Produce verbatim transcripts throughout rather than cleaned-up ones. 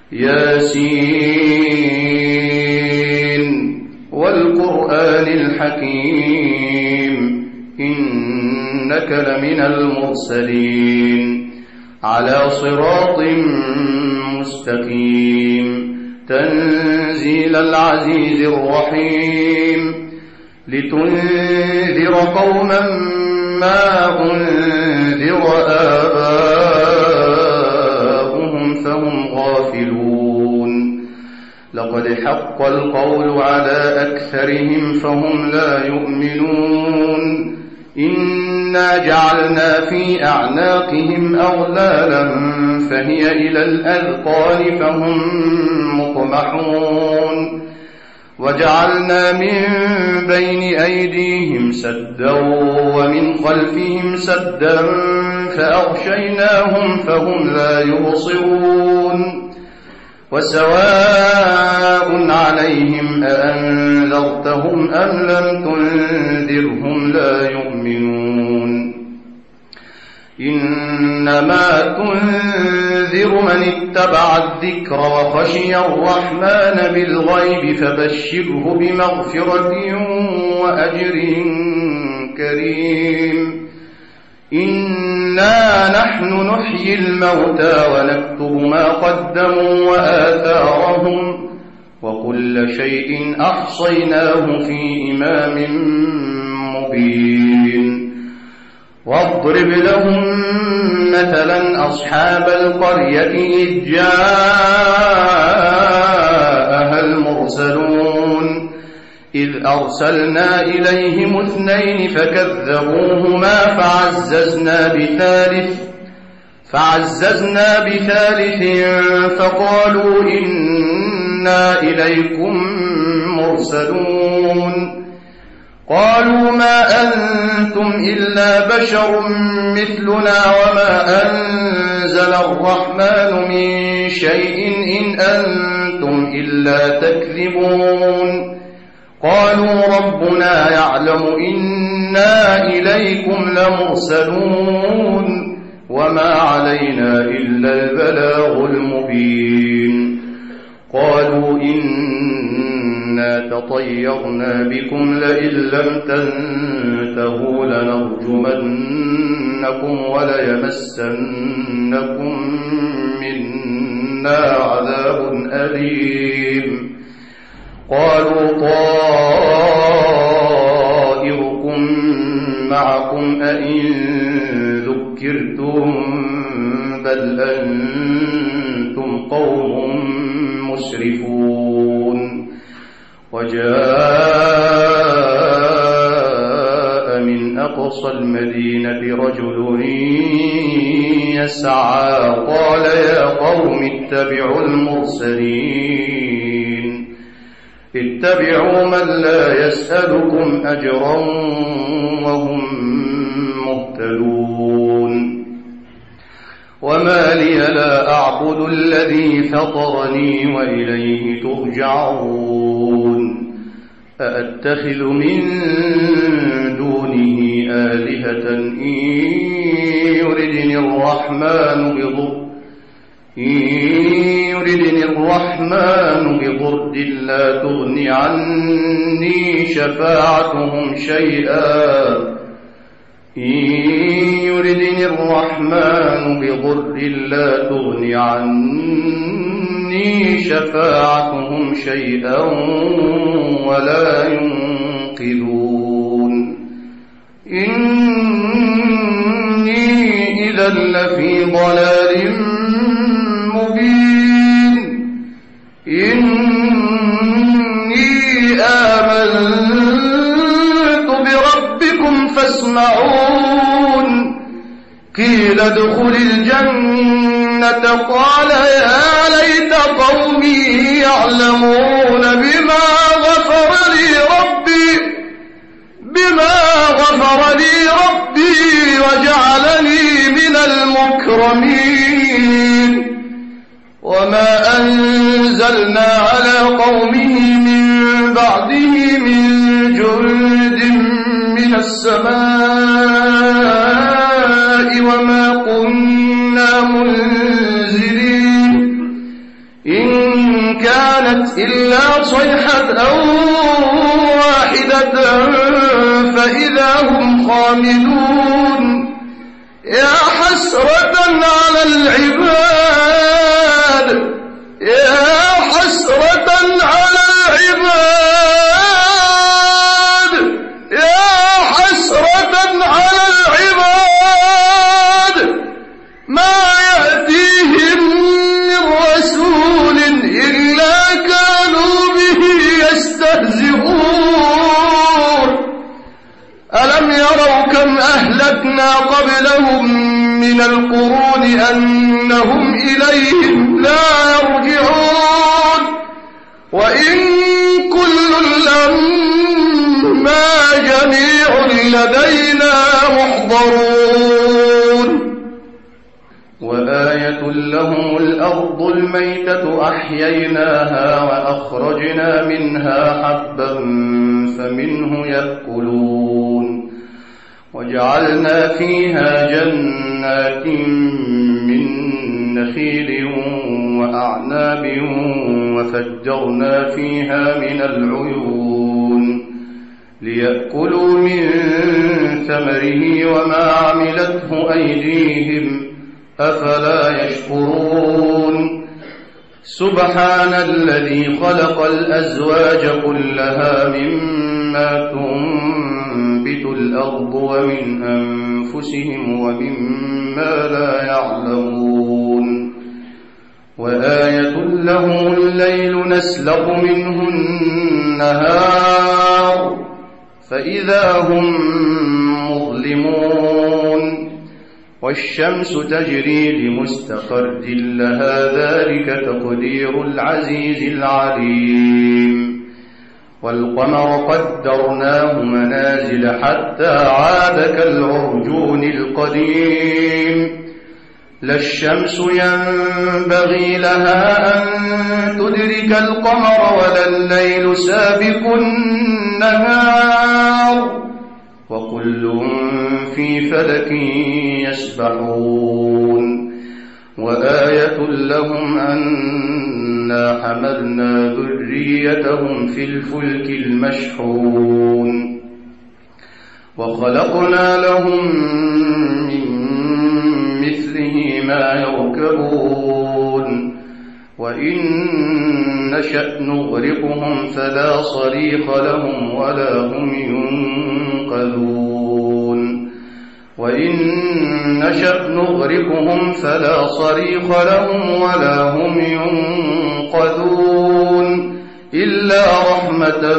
ياسين والقرآن الحكيم إنك لمن المرسلين على صراط مستقيم تنزيل العزيز الرحيم لتنذر قوما ما أنذر آباؤهم فهم غافلون لقد حق القول على أكثرهم فهم لا يؤمنون إنا جعلنا في أعناقهم أغلالا فهي إلى الأذقان فهم مقمحون وجعلنا من بين أيديهم سدا ومن خلفهم سدا فأغشيناهم فهم لا يبصرون وسواء عليهم أأنذرتهم أم لم تنذرهم لا يؤمنون إنما تنذر من اتبع الذكر وخشي الرحمن بالغيب فبشره بمغفرة وأجر كريم إنا نحن نحيي الموتى ونكتب ما قدموا وآثارهم وكل شيء أحصيناه في إمام مبين واضرب لهم مثلا أصحاب القرية إذ جاءها المرسلون إذ أرسلنا إليهم اثنين فكذبوهما فعززنا بثالث فعززنا بثالث فقالوا إنا إليكم مرسلون قالوا ما أنتم إلا بشر مثلنا وما أنزل الرحمن من شيء إن أنتم إلا تكذبون قالوا ربنا يعلم إنا إليكم لمرسلون وما علينا إلا البلاغ المبين قالوا إنا تطيرنا بكم لئن لم تنتهوا لنرجمنكم وليمسنكم منا عذاب أليم قالوا طائركم معكم أئن ذكرتم بل أنتم قوم مسرفون وجاء من أقصى المدينة رجل يسعى قال يا قوم اتبعوا المرسلين اتبعوا من لا يسألكم أجرا وهم مهتدون وما لي لا أعبد الذي فطرني وإليه ترجعون أأتخذ من دونه آلهة إن يردني الرحمن بضر إن يردني الرحمن بضر لا تغن عني شفاعتهم شيئا إن يردني الرحمن بضر لا تغن عني شفاعتهم شيئا ولا ينقذون إني إذا لفي ضلال مبين إني آمنت بربكم فاسمعون قيل ادخل الجنة قال يا ليت قومي يعلمون بما غفر لي ربي بما غفر لي ربي وجعلني من المكرمين وما أنزلنا على قومه من بعده من جند من السماء وما كنا منزلين إن كانت إلا صيحة واحدة فإذا هم خامدون يا حسرة على العباد يا حسرة على العباد يا حسرة على العباد ما يأتيهم من رسول إلا كانوا به يستهزئون ألم يروا كم أهلكنا قبلهم من القرون أنهم إليهم لا يرجعون وإن كل لما جميع لدينا محضرون وآية لهم الأرض الميتة أحييناها وأخرجنا منها حبا فمنه يأكلون وجعلنا فيها جنات من نخيل وأعناب وفجرنا فيها من العيون ليأكلوا من ثمره وما عملته أيديهم أفلا يشكرون سبحان الذي خلق الأزواج كلها مما تنبت الأرض ومن أنفسهم ومما لا يعلمون وآية لهم الليل نسلخ منه النهار فإذا هم مظلمون والشمس تجري لمستقر لها ذلك تقدير العزيز العليم والقمر قدرناه منازل حتى عاد كالعرجون القديم لا الشمس ينبغي لها أن تدرك القمر ولا الليل سابق النهار وكل في فلك يسبحون وآية لهم أنا حملنا ذريتهم في الفلك المشحون وخلقنا لهم من مثله ما يركبون وإن نشأ نغرقهم فلا صريخ لهم ولا هم ينقذون وإن نشأ نغرقهم فلا صريخ لهم ولا هم ينقذون إلا رحمة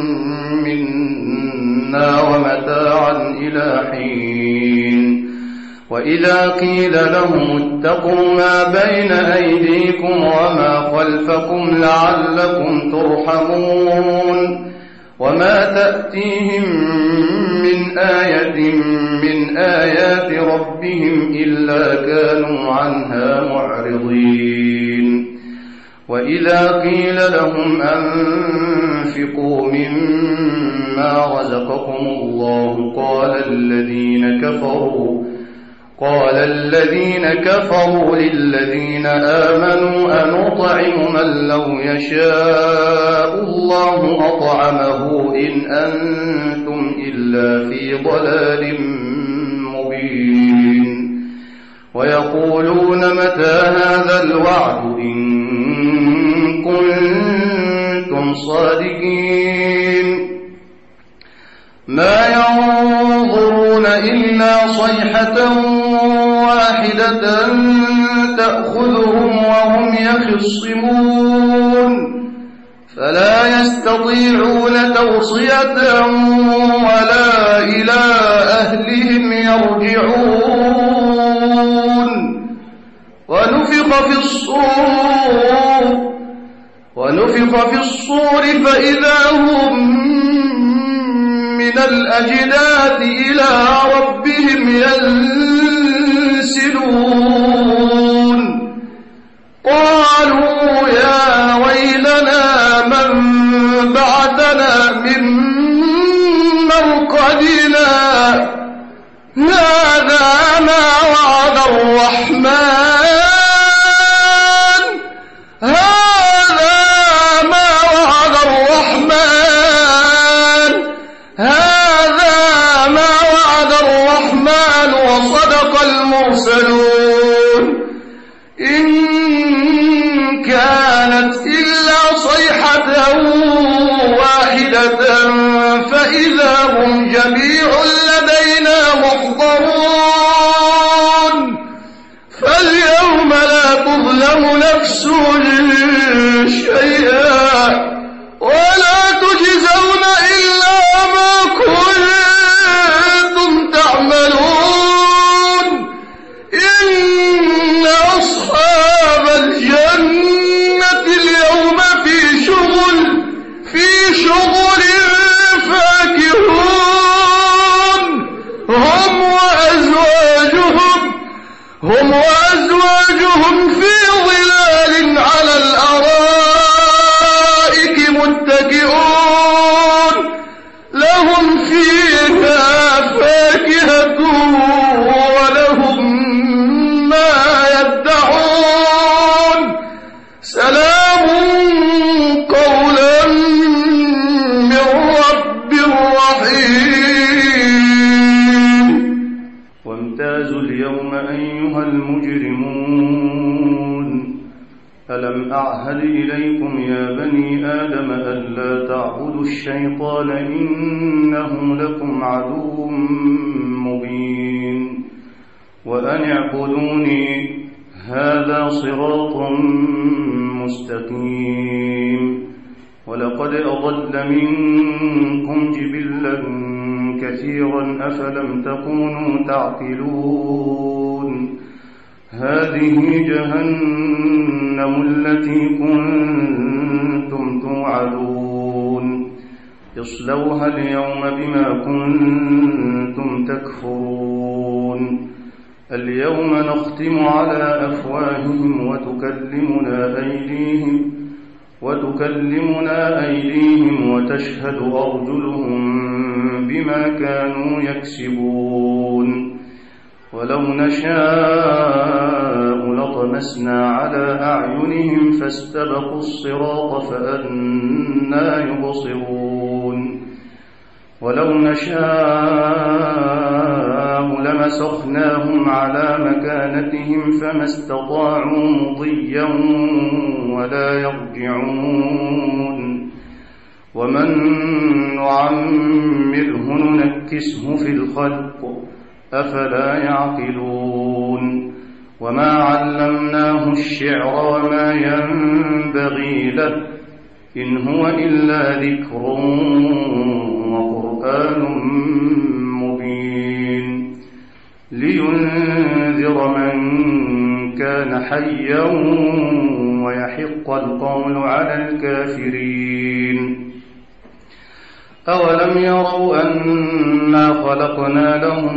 منا ومتاعا إلى حين وإذا قيل لهم اتقوا ما بين أيديكم وما خلفكم لعلكم ترحمون وما تأتيهم من آية من آيات ربهم إلا كانوا عنها معرضين وإذا قيل لهم أنفقوا مما رزقكم الله قال الذين كفروا قال الذين كفروا للذين آمنوا أنطعم من لو يشاء الله أطعمه إن أنتم إلا في ضلال مبين ويقولون متى هذا الوعد إن كنتم صادقين ما ينظرون إلا صيحة واحدة تأخذهم وهم يخصمون فلا يستطيعون توصية ولا إلى أهلهم يرجعون ونفخ في الصور ونفخ في الصور فإذا هم من الأجداث إلى ربهم ينسلون قالوا يا ويلنا من بعثنا من مرقدنا هذا ما وعد الرحمن هذا كانت إلا صيحة واحدة فإذا هم جميع لدينا محضرون فاليوم لا تظلم نفس شيئا ولا تجزون إلا ما كنتم تعملون إن أصحاب الجنة اليوم في شغل في شغل فاكهون هم وأزواجهم هم وأزواجهم في ظلال على الأرائك متكئون لهم فيها فاكهة ولهم ما يدعون سلام قولا من رب رحيم. وامتازوا اليوم أيها المجرمون ألم أعهد إليكم يا بني آدم ألا تعبدوا الشيطان إنه لكم عدو مبين وأن اعبدوني هذا صراط مستقيم ولقد أضل منكم جبلا كثيرا أفلم تكونوا تعقلون هذه جهنم التي كنتم توعدون اصلوها اليوم بما كنتم تكفرون اليوم نختم على أفواههم وتكلمنا أيديهم وتكلمنا أيديهم وتشهد أرجلهم بما كانوا يكسبون ولو نشاء لطمسنا على أعينهم فاستبقوا الصراط فأنى يبصرون ولو نشاء لمسخناهم على مكانتهم فما استطاعوا مضيا ولا يرجعون ومن نعمره ننكسه في الخلق أفلا يعقلون وما علمناه الشعر وما ينبغي له إن هو إلا ذكر وقرآن مبين لينذر من كان حيا ويحق القول على الكافرين أولم يروا أنا خلقنا لهم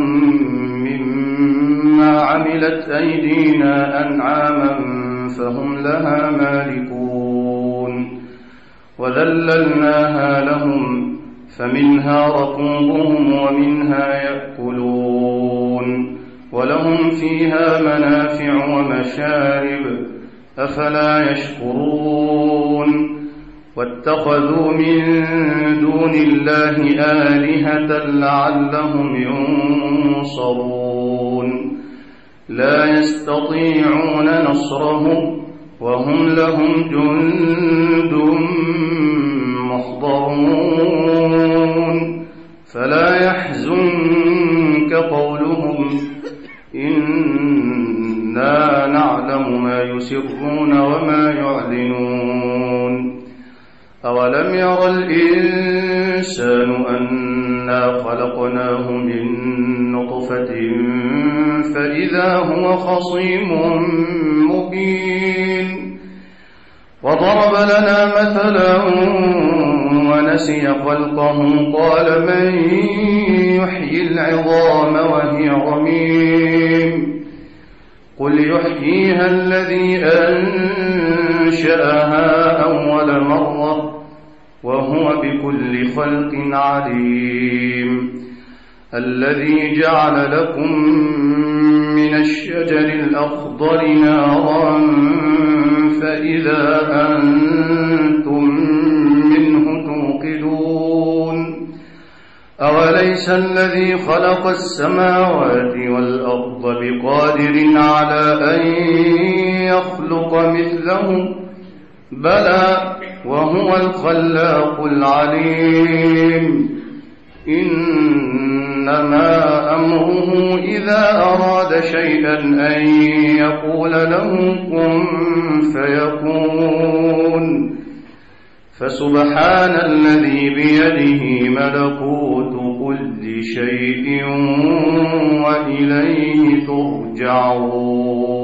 مما عملت أيدينا أنعاما فهم لها مالكون وذللناها لهم فمنها ركوبهم ومنها يأكلون ولهم فيها منافع ومشارب أفلا يشكرون واتخذوا من دون الله آلهة لعلهم ينصرون لا يستطيعون نصرهم وهم لهم جند محضرون فلا يحزنك قولهم إنا نعلم ما يسرون وما يعلنون أولم ير الإنسان أنا خلقناه من نطفة فإذا هو خصيم مبين وضرب لنا مثلا ونسي خلقه قال من يحيي العظام وهي رميم قل يحييها الذي أنشأها أول مرة وهو بكل خلق عليم الذي جعل لكم من الشجر الأخضر نارا فإذا أنتم منه توقدون أوليس الذي خلق السماوات والأرض بقادر على أن يخلق مثلهم بلى وهو الخلاق العليم إنما أمره إذا أراد شيئا أن يقول له كن فيكون فسبحان الذي بيده ملكوت كل شيء وإليه ترجعون.